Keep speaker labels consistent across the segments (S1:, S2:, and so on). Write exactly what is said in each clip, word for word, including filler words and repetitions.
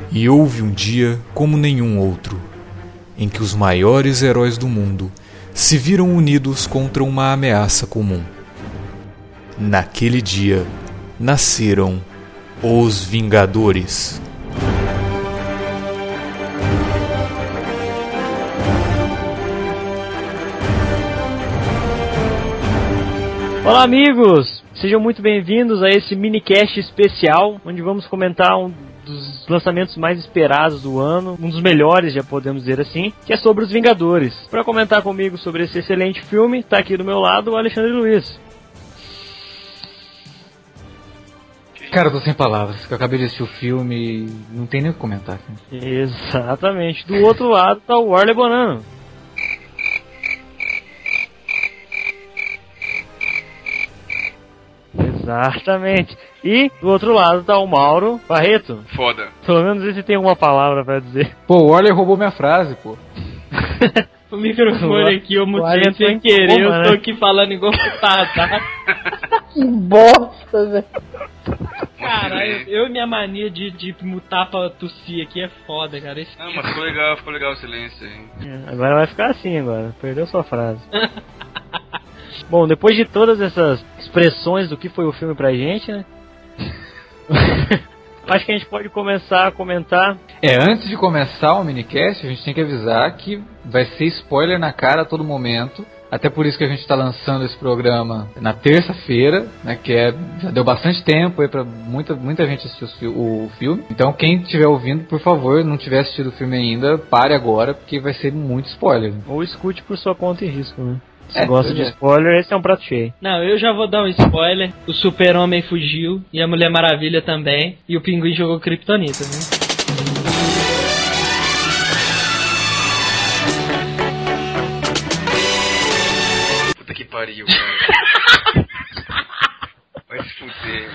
S1: E houve um dia como nenhum outro, em que os maiores heróis do mundo se viram unidos contra uma ameaça comum. Naquele dia, nasceram os Vingadores.
S2: Olá, amigos! Sejam muito bem-vindos a esse minicast especial, onde vamos comentar um dos lançamentos mais esperados do ano, um dos melhores, já podemos dizer assim, que é sobre os Vingadores. Para comentar comigo sobre esse excelente filme, está aqui do meu lado o Alexandre Luiz.
S3: Cara, eu tô sem palavras, que eu acabei de assistir o filme e não tem nem o que comentar. Cara.
S2: Exatamente. Do outro lado está o Warley Bonano. Exatamente. E do outro lado tá o Mauro Barreto.
S4: Foda.
S2: Pelo menos esse tem uma palavra pra dizer.
S3: Pô, o Warley roubou minha frase, pô.
S5: O microfone aqui, eu mutei sem querer, como, eu tô né? aqui falando igual putado, tá?
S6: Que bosta, velho.
S5: Caralho, eu e minha mania de, de mutar pra tossir aqui é foda, cara. Esse...
S4: Não, mas ficou legal, ficou legal o silêncio aí.
S2: É, agora vai ficar assim agora, perdeu sua frase. Bom, depois de todas essas expressões do que foi o filme pra gente, né? Acho que a gente pode começar a comentar.
S3: É, antes de começar o minicast, a gente tem que avisar que vai ser spoiler na cara a todo momento. Até por isso que a gente está lançando esse programa na terça-feira, né? Que é, já deu bastante tempo aí pra muita, muita gente assistir o, o filme. Então quem estiver ouvindo, por favor, não tiver assistido o filme ainda, pare agora, porque vai ser muito spoiler.
S2: Ou escute por sua conta e risco, né? Se
S3: é,
S2: gosta de spoiler, esse é um prato cheio.
S5: Não, eu já vou dar um spoiler. O Super-Homem fugiu, e a Mulher Maravilha também, e o Pinguim jogou Kryptonita, né?
S4: Puta que pariu, cara. Vai se fuder.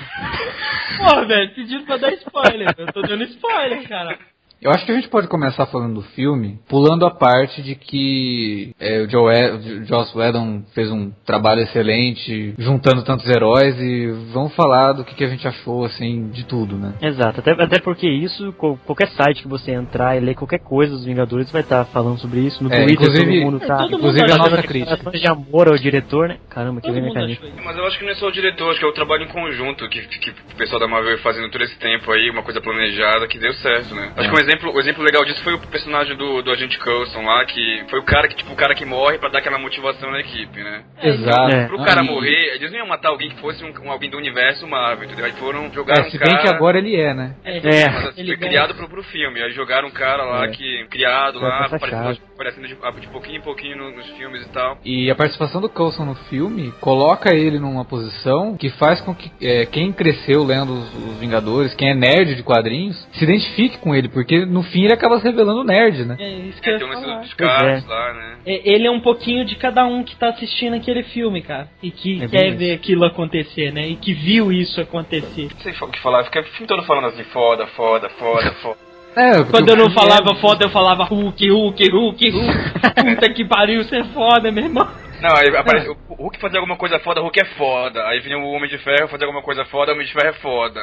S5: Pô, velho, pedindo pra dar spoiler. Eu tô dando spoiler, cara.
S3: Eu acho que a gente pode começar falando do filme, pulando a parte de que é, o, Joe, o Joss Whedon fez um trabalho excelente, juntando tantos heróis, e vamos falar do que, que a gente achou, assim, de tudo, né?
S2: Exato, até, até porque isso, qualquer site que você entrar e ler qualquer coisa dos Vingadores vai estar falando sobre isso, no
S3: é,
S2: Twitter todo mundo
S5: é,
S2: tá...
S5: todo
S3: inclusive
S5: mundo
S3: a nossa crítica.
S2: De amor ao diretor, né? Caramba, que
S5: todo
S2: vem minha
S5: mundo
S2: caneta.
S4: Mas eu acho que não é só o diretor, acho que é o trabalho em conjunto que, que o pessoal da Marvel fazendo todo esse tempo aí, uma coisa planejada que deu certo, né? Acho
S3: é.
S4: que um exemplo O exemplo legal disso foi o personagem do, do Agente Coulson lá, que foi o cara que, tipo, o cara que morre pra dar aquela motivação na equipe, né?
S3: Exato.
S4: É. Pro cara
S3: ah,
S4: morrer, eles não iam matar alguém que fosse um, um alguém do universo Marvel, entendeu? Aí foram jogar
S3: é,
S4: um
S3: se
S4: cara...
S3: bem que agora ele é, né?
S5: É,
S2: É.
S4: Mas assim,
S5: ele
S4: foi
S5: ganha.
S4: criado pro, pro filme, aí jogaram um cara lá
S3: É.
S4: que... Criado lá,
S2: Essa
S4: aparecendo,
S2: chave.
S4: aparecendo de, de pouquinho em pouquinho no, nos filmes e tal.
S3: E a participação do Coulson no filme coloca ele numa posição que faz com que é, quem cresceu lendo os, os Vingadores, quem é nerd de quadrinhos, se identifique com ele, porque no fim ele acaba se revelando nerd, né?
S5: É isso que
S4: É,
S5: eu
S4: tem
S5: ia
S4: um lance
S5: falar.
S4: dos caras
S2: é.
S4: lá, né?
S5: É, ele é um pouquinho de cada um que tá assistindo aquele filme, cara. E que
S2: É
S5: quer
S2: isso.
S5: ver aquilo acontecer, né? E que viu isso acontecer.
S4: Não sei o que falar, fica o filme todo falando assim, foda, foda, foda, foda.
S3: É, porque
S5: Quando
S3: o
S5: eu não
S3: filme
S5: falava
S3: é-
S5: foda, eu falava Hulk, Hulk, Hulk, Hulk. Puta que pariu, você é foda, meu irmão.
S4: Não, aí aparece, o Hulk fazer alguma coisa foda, o Hulk é foda. Aí vinha o Homem de Ferro fazer alguma coisa foda, o Homem de Ferro é foda.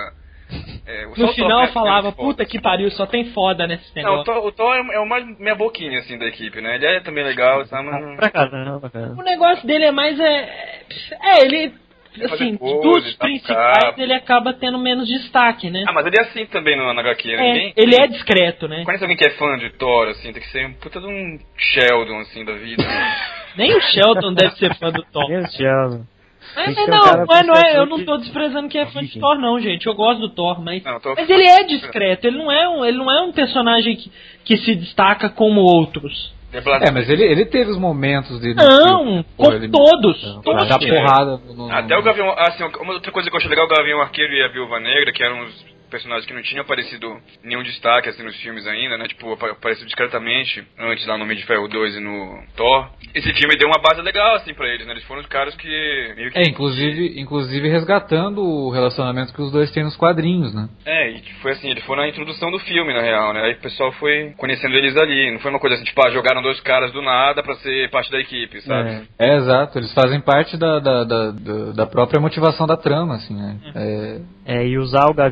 S4: É, só
S5: No
S4: o
S5: final
S4: Thor
S5: eu
S4: é
S5: falava,
S4: menos foda.
S5: puta que pariu, só tem foda nesse
S4: Não, o
S5: negócio.
S4: Thor, o Thor é, é o mais meia boquinha, assim, da equipe, né? Ele é também legal, sabe? Mas não...
S2: Pra caramba, cara.
S5: O negócio dele é mais, é... É, ele... Assim,
S4: coisa,
S5: dos
S4: tá
S5: principais,
S4: capa.
S5: ele acaba tendo menos destaque, né?
S4: Ah, mas ele é assim também no, na H Q, né?
S5: É,
S4: Ninguém-
S5: ele é discreto, né?
S4: Conhece alguém que é fã de Thor, assim, tem que ser um puta de um Sheldon, assim, da vida. Né?
S5: Nem o Sheldon deve ser fã do Thor.
S2: Meu Deus.
S5: Mas,
S2: Tem que
S5: mas
S2: ser um
S5: não,
S2: cara
S5: mas não é, eu
S2: pensativo
S5: não
S2: que-
S5: tô desprezando quem é fã de
S2: Viking.
S5: Thor, não, gente. Eu gosto do Thor, mas.
S4: Não, Thor-
S5: Mas ele é discreto, ele não é um, ele não é um personagem que, que se destaca como outros.
S3: É, mas ele, ele teve os momentos dele. no
S5: Não,
S3: filme.
S5: com
S3: Pô, ele-
S5: todos.
S3: Pra
S5: todos
S3: dar
S5: tiveram.
S3: porrada no, no-
S4: Até o Gavião, assim, uma outra coisa que eu achei legal, o Gavião Arqueiro e a Viúva Negra, que eram os personagens que não tinham aparecido nenhum destaque assim nos filmes ainda, né? Tipo, apa- apareceu discretamente antes lá no Homem de Ferro dois e no Thor. Esse filme deu uma base legal assim pra eles, né? Eles foram os caras que meio que...
S3: É, inclusive, inclusive resgatando o relacionamento que os dois têm nos quadrinhos, né?
S4: É, e foi assim, eles foram na introdução do filme, na real, né? Aí o pessoal foi conhecendo eles ali. Não foi uma coisa assim, tipo, ah, jogaram dois caras do nada pra ser parte da equipe, sabe?
S2: É.
S3: É, exato. Eles fazem parte da, da, da, da- da própria motivação da trama, assim, né? É,
S2: É, e usar o Gavião como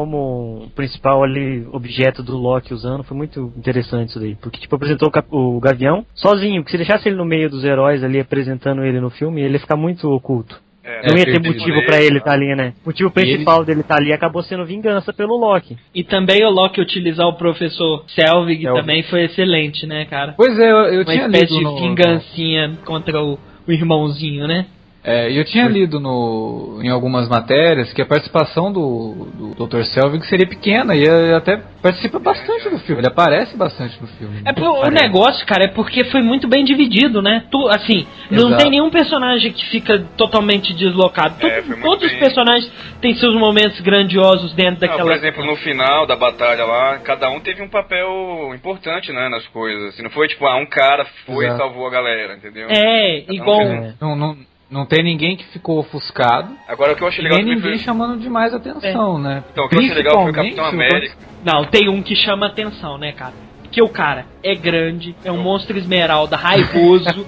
S2: como o principal ali objeto do Loki usando, foi muito interessante isso daí. Porque, tipo, apresentou o, Cap- o Gavião sozinho, porque se deixasse ele no meio dos heróis ali, apresentando ele no filme, ele ia ficar muito oculto.
S4: É,
S2: Não ia ter
S3: perdido.
S2: motivo pra ele estar ali, né? O motivo principal dele estar ali acabou sendo vingança pelo Loki.
S5: E também o Loki utilizar o professor Selvig,
S2: Selvig.
S5: também foi excelente, né, cara?
S3: Pois é, eu, eu
S5: Uma
S3: tinha
S5: espécie
S3: lido
S5: de
S3: no,
S5: vingancinha contra o, o irmãozinho, né?
S3: É, eu tinha lido no, em algumas matérias que a participação do, do doutor Selvig seria pequena e ele até participa bastante do filme, ele aparece bastante no filme.
S5: É pro, o negócio, cara, é porque foi muito bem dividido, né? Tu, assim, não
S3: Exato.
S5: tem nenhum personagem que fica totalmente deslocado.
S4: É,
S5: Todo-
S4: foi muito
S5: todos os
S4: bem.
S5: personagens têm seus momentos grandiosos dentro
S4: Não,
S5: daquela...
S4: por exemplo, no final da batalha lá, cada um teve um papel importante, né, nas coisas. Assim, não foi tipo, ah, um cara foi
S3: Exato.
S4: e salvou a galera, entendeu?
S5: É,
S4: Cada um
S5: igual...
S4: fez um-
S2: É.
S3: Não, não, não tem ninguém que ficou ofuscado,
S4: Agora o que eu achei
S3: e
S4: legal
S3: nem
S4: também
S3: ninguém
S4: foi...
S3: chamando demais atenção, né?
S4: Então, o que eu achei legal foi o Capitão
S3: Principalmente o-
S4: América.
S5: Não, tem um que chama atenção, né, cara? Porque o cara é grande, é um monstro esmeralda raivoso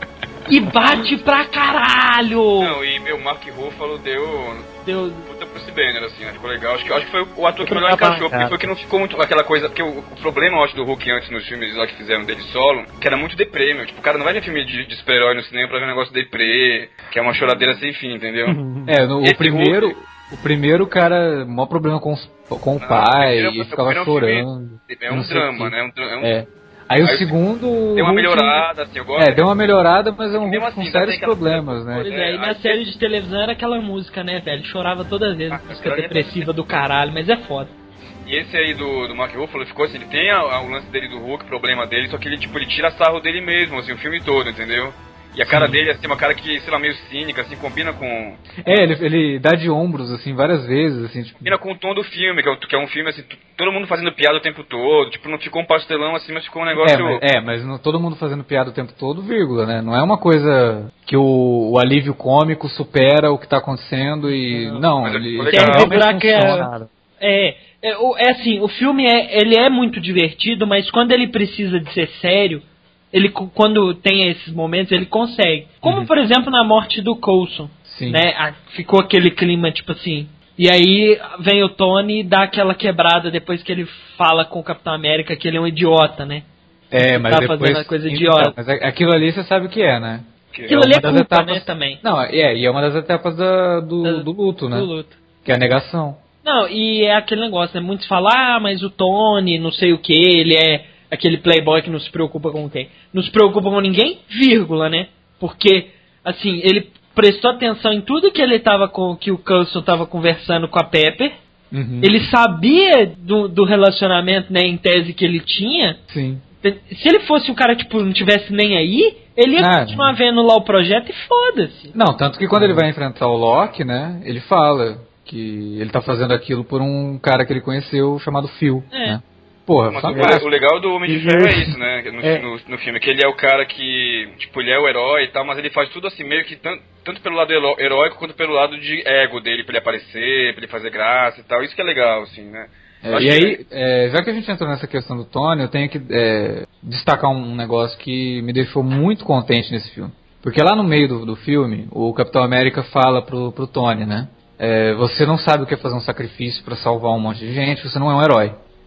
S5: e bate pra caralho!
S4: Não, e meu Mark Ruffalo deu
S5: Deu...
S4: puta Bruce Banner, assim, né? Ficou legal. Acho que, acho que foi o ator que
S2: Foi
S4: melhor
S2: pra
S4: encaixou, porque
S2: cara.
S4: foi que não ficou muito aquela coisa. Porque o, o problema, eu acho, do Hulk antes nos filmes lá que fizeram dele solo, que era muito deprê, meu. Tipo, o cara não vai ver filme de, de super-herói no cinema pra ver um negócio deprê, que é uma choradeira sem fim, entendeu?
S3: É, no,
S4: Esse
S3: o primeiro,
S4: Hulk-
S3: o primeiro cara, maior problema com, os- com o
S4: Não,
S3: pai,
S4: o primeiro-
S3: e
S4: o
S3: ficava
S4: primeiro filme
S3: chorando.
S4: É
S3: não
S4: um
S3: sei o
S4: drama,
S3: quê.
S4: né? Um, dra- é um,
S3: É. Aí o
S4: Aí o-
S3: segundo.
S4: Deu uma
S3: Hulk-
S4: melhorada, assim, eu gosto.
S3: É, deu uma melhorada, mas é um
S4: Mesmo
S3: Hulk
S4: assim,
S3: com
S4: ainda
S3: sérios
S4: tem aquela-
S3: problemas, né?
S5: Pois é, e na
S4: aí-
S5: série de televisão era aquela música, né, velho? Chorava todas as vezes,
S4: Ah,
S5: música
S4: aquela ali é
S5: depressiva do caralho, mas é foda.
S4: E esse aí do, do Mark Ruffalo ficou assim, ele tem a- a- o lance dele do Hulk, o problema dele, só que ele, tipo, ele tira sarro dele mesmo, assim, o filme todo, entendeu? E a cara dele, assim, uma cara que, sei lá, meio cínica, assim, combina com...
S3: É, ele, ele dá de ombros, assim, várias vezes, assim, tipo.
S4: Combina com o tom do filme, que é, o- que é um filme, assim, t- todo mundo fazendo piada o tempo todo, tipo, não ficou um pastelão, assim, mas ficou um
S3: É,
S4: negócio...
S3: mas, é, mas não, todo mundo fazendo piada o tempo todo, vírgula, né? Não é uma coisa que o, o alívio cômico supera o que tá acontecendo e. Não,
S4: Mas
S3: ele.
S4: ficou
S3: ele
S4: legal.
S3: realmente
S5: Quer que é-
S3: funciona.
S5: É, é, o- é assim, o filme é, ele é muito divertido, mas quando ele precisa de ser sério, ele co- quando tem esses momentos, ele consegue. Como, por exemplo, na morte do Coulson,
S3: Sim.
S5: né? a- ficou aquele clima, tipo assim... E aí vem o Tony e dá aquela quebrada depois que ele fala com o Capitão América que ele é um idiota, né?
S3: É, mas
S5: tá
S3: depois.
S5: fazendo uma coisa
S3: então,
S5: idiota.
S3: mas a- aquilo ali você sabe o que é, né?
S4: que-
S5: Aquilo
S3: é
S5: ali é
S3: uma das
S5: culpa,
S3: etapas-
S5: né, também.
S3: Não, é, e é uma das etapas da- do,
S5: Da-
S3: do luto, né?
S5: Do luto.
S3: Que é a negação.
S5: Não, e é aquele negócio, né? Muitos falam, ah, mas o Tony, não sei o que, ele é aquele playboy que não se preocupa com quem? Não se preocupa com ninguém, vírgula, né? Porque, assim, ele prestou atenção em tudo que ele tava com, que o Coulson tava conversando com a Pepper.
S3: Uhum.
S5: Ele sabia do, do relacionamento, né, em tese que ele tinha.
S3: Sim.
S5: Se ele fosse um cara, tipo, não tivesse nem aí, ele ia
S3: Ah,
S5: continuar vendo lá o projeto e foda-se.
S3: Não, tanto que quando ele vai enfrentar o Loki, né? Ele fala que ele tá fazendo aquilo por um cara que ele conheceu chamado Phil,
S5: É.
S3: né? Porra,
S4: Mas
S3: fantástico.
S4: o legal do Homem de Ferro é isso, né? No,
S3: É.
S4: no, no filme, que ele é o cara que, tipo, ele é o herói e tal, mas ele faz tudo assim, meio que tanto, tanto pelo lado hero- heróico quanto pelo lado de ego dele, pra ele aparecer, pra ele fazer graça e tal. Isso que é legal, assim, né?
S3: É,
S4: Eu acho
S3: e
S4: que-
S3: aí, é, já que a gente entrou nessa questão do Tony, eu tenho que é, destacar um negócio que me deixou muito contente nesse filme. Porque lá no meio do, do filme, o Capitão América fala pro, pro Tony, né? É, você não sabe o que é fazer um sacrifício pra salvar um monte de gente, você não é um herói.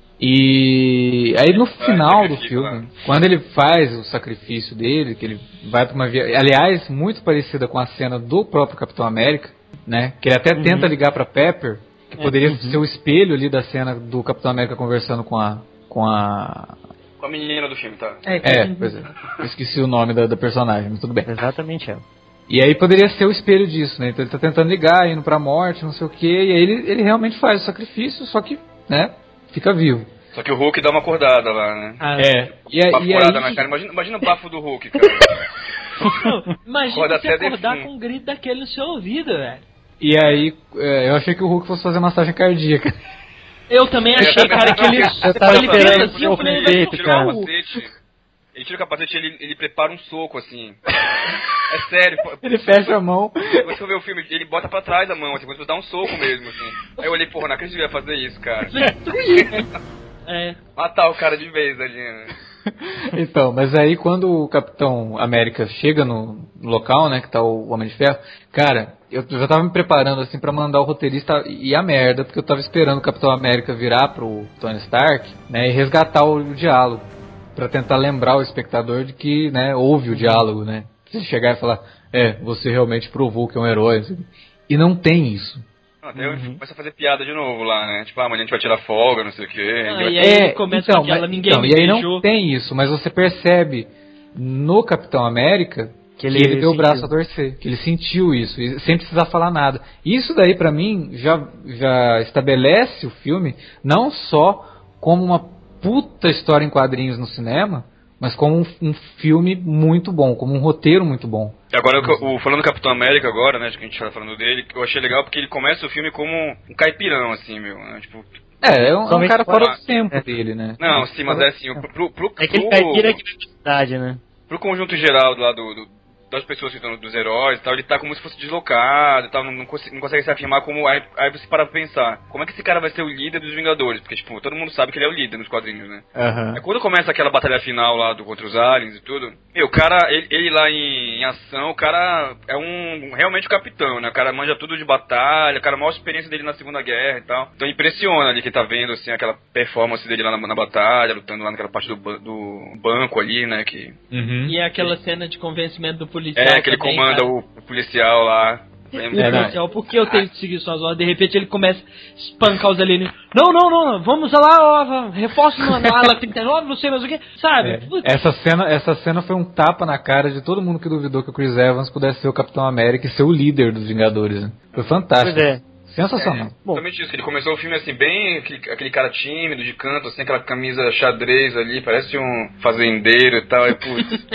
S3: E aí no final do
S4: sacrifício,
S3: filme,
S4: né?
S3: quando ele faz o sacrifício dele, que ele vai pra uma viagem, aliás, muito parecida com a cena do próprio Capitão América, né? Que ele até tenta ligar pra Pepper, que poderia ser o espelho ali da cena do Capitão América conversando com a com a
S4: Com a menina do filme, tá?
S3: é, pois é. Eu esqueci o nome da, da personagem, mas tudo bem.
S2: Exatamente ela.
S3: E aí poderia ser o espelho disso, né? Então ele tá tentando ligar, indo pra morte, não sei o que, e aí ele, ele realmente faz o sacrifício, só que, né, fica vivo.
S4: Só que o Hulk dá uma acordada lá, né?
S5: Ah,
S3: É. E, aí-
S4: Uma
S3: e
S4: acordada
S3: aí,
S4: na cara. Imagina, imagina o bafo do Hulk, cara.
S5: Não, imagina
S4: Acorda
S5: você
S4: até
S5: acordar
S4: defunto.
S5: com um grito daquele no seu ouvido, velho.
S3: e aí é, eu achei que o Hulk fosse fazer massagem cardíaca.
S5: Eu também achei, cara, que ele...
S2: Eu tava
S5: ele
S2: esperando
S5: pensa
S2: esse
S5: assim, eu falei, ele vai
S2: jeito,
S4: Ele tira
S5: puxar
S2: cara.
S4: o
S5: o...
S4: capacete, ele tira o capacete e ele, ele prepara um soco, assim. É sério. pô-
S3: Ele fecha a mão.
S4: Você vê o filme, ele bota pra trás a mão, assim, quando você dá um soco mesmo, assim. Aí eu olhei, porra, não acredito que ele ia fazer isso, cara.
S5: É,
S4: Matar o cara de vez ali, né?
S3: Então, mas aí quando o Capitão América chega no local, né, que tá o Homem de Ferro, cara, eu já tava me preparando assim pra mandar o roteirista ir a merda, porque eu tava esperando o Capitão América virar pro Tony Stark, né, e resgatar o, o diálogo, pra tentar lembrar o espectador de que, né, houve o diálogo, né. Você chegar e falar, é, você realmente provou que é um herói, assim. E não tem isso.
S4: Até uhum. começa a fazer piada de novo lá, né? Tipo, ah, amanhã a gente vai tirar folga, não sei o quê.
S5: Ah, e
S4: vai...
S5: aí é, começa então, com aquela, ninguém
S3: então,
S5: me
S3: e aí
S5: beijou.
S3: Não tem isso, mas você percebe no Capitão América que ele, que ele deu o braço a torcer, que ele sentiu isso, sem precisar falar nada. Isso daí, pra mim, já, já estabelece o filme não só como uma puta história em quadrinhos no cinema, mas como um, um filme muito bom, como um roteiro muito bom.
S4: Agora, o, falando do Capitão América agora, né, que a gente tá falando dele, eu achei legal porque ele começa o filme como um caipirão, assim, meu, né, tipo...
S3: É, é um, é um cara fora do tempo dele, né?
S4: Não, sim, mas é assim, pro... pro, pro
S2: é que ele caipira aqui na cidade, né?
S4: Pro conjunto geral lá do... do das pessoas que estão dos heróis e tal, ele tá como se fosse deslocado e tal, não, não, consegue, não consegue se afirmar como... Aí, aí você para pra pensar, como é que esse cara vai ser o líder dos Vingadores? Porque, tipo, todo mundo sabe que ele é o líder nos quadrinhos, né?
S3: Uhum.
S4: Aí quando começa aquela batalha final lá do, contra os aliens e tudo, meu, o cara, ele, ele lá em, em ação, o cara é um, realmente o capitão, né? O cara manja tudo de batalha, o cara a maior experiência dele na Segunda Guerra e tal. Então impressiona ali que tá vendo, assim, aquela performance dele lá na, na batalha, lutando lá naquela parte do, do banco ali, né? Que...
S5: Uhum. E é aquela cena de convencimento do policial.
S4: É, que ele também, comanda o, o policial lá.
S5: E o policial, por que eu tenho que seguir suas ordens? De repente ele começa a espancar os alienígenas. Não, não, não, não, vamos lá, ó, reforço na ala trinta e nove, não sei mais o que, sabe?
S3: É. Essa, cena, essa cena foi um tapa na cara de todo mundo que duvidou que o Chris Evans pudesse ser o Capitão América e ser o líder dos Vingadores. Né? Foi fantástico.
S2: Pois é.
S3: Sensacional.
S4: É, exatamente isso, que ele começou o filme assim, bem aquele, aquele cara tímido, de canto, assim, aquela camisa xadrez ali, parece um fazendeiro e tal, e putz.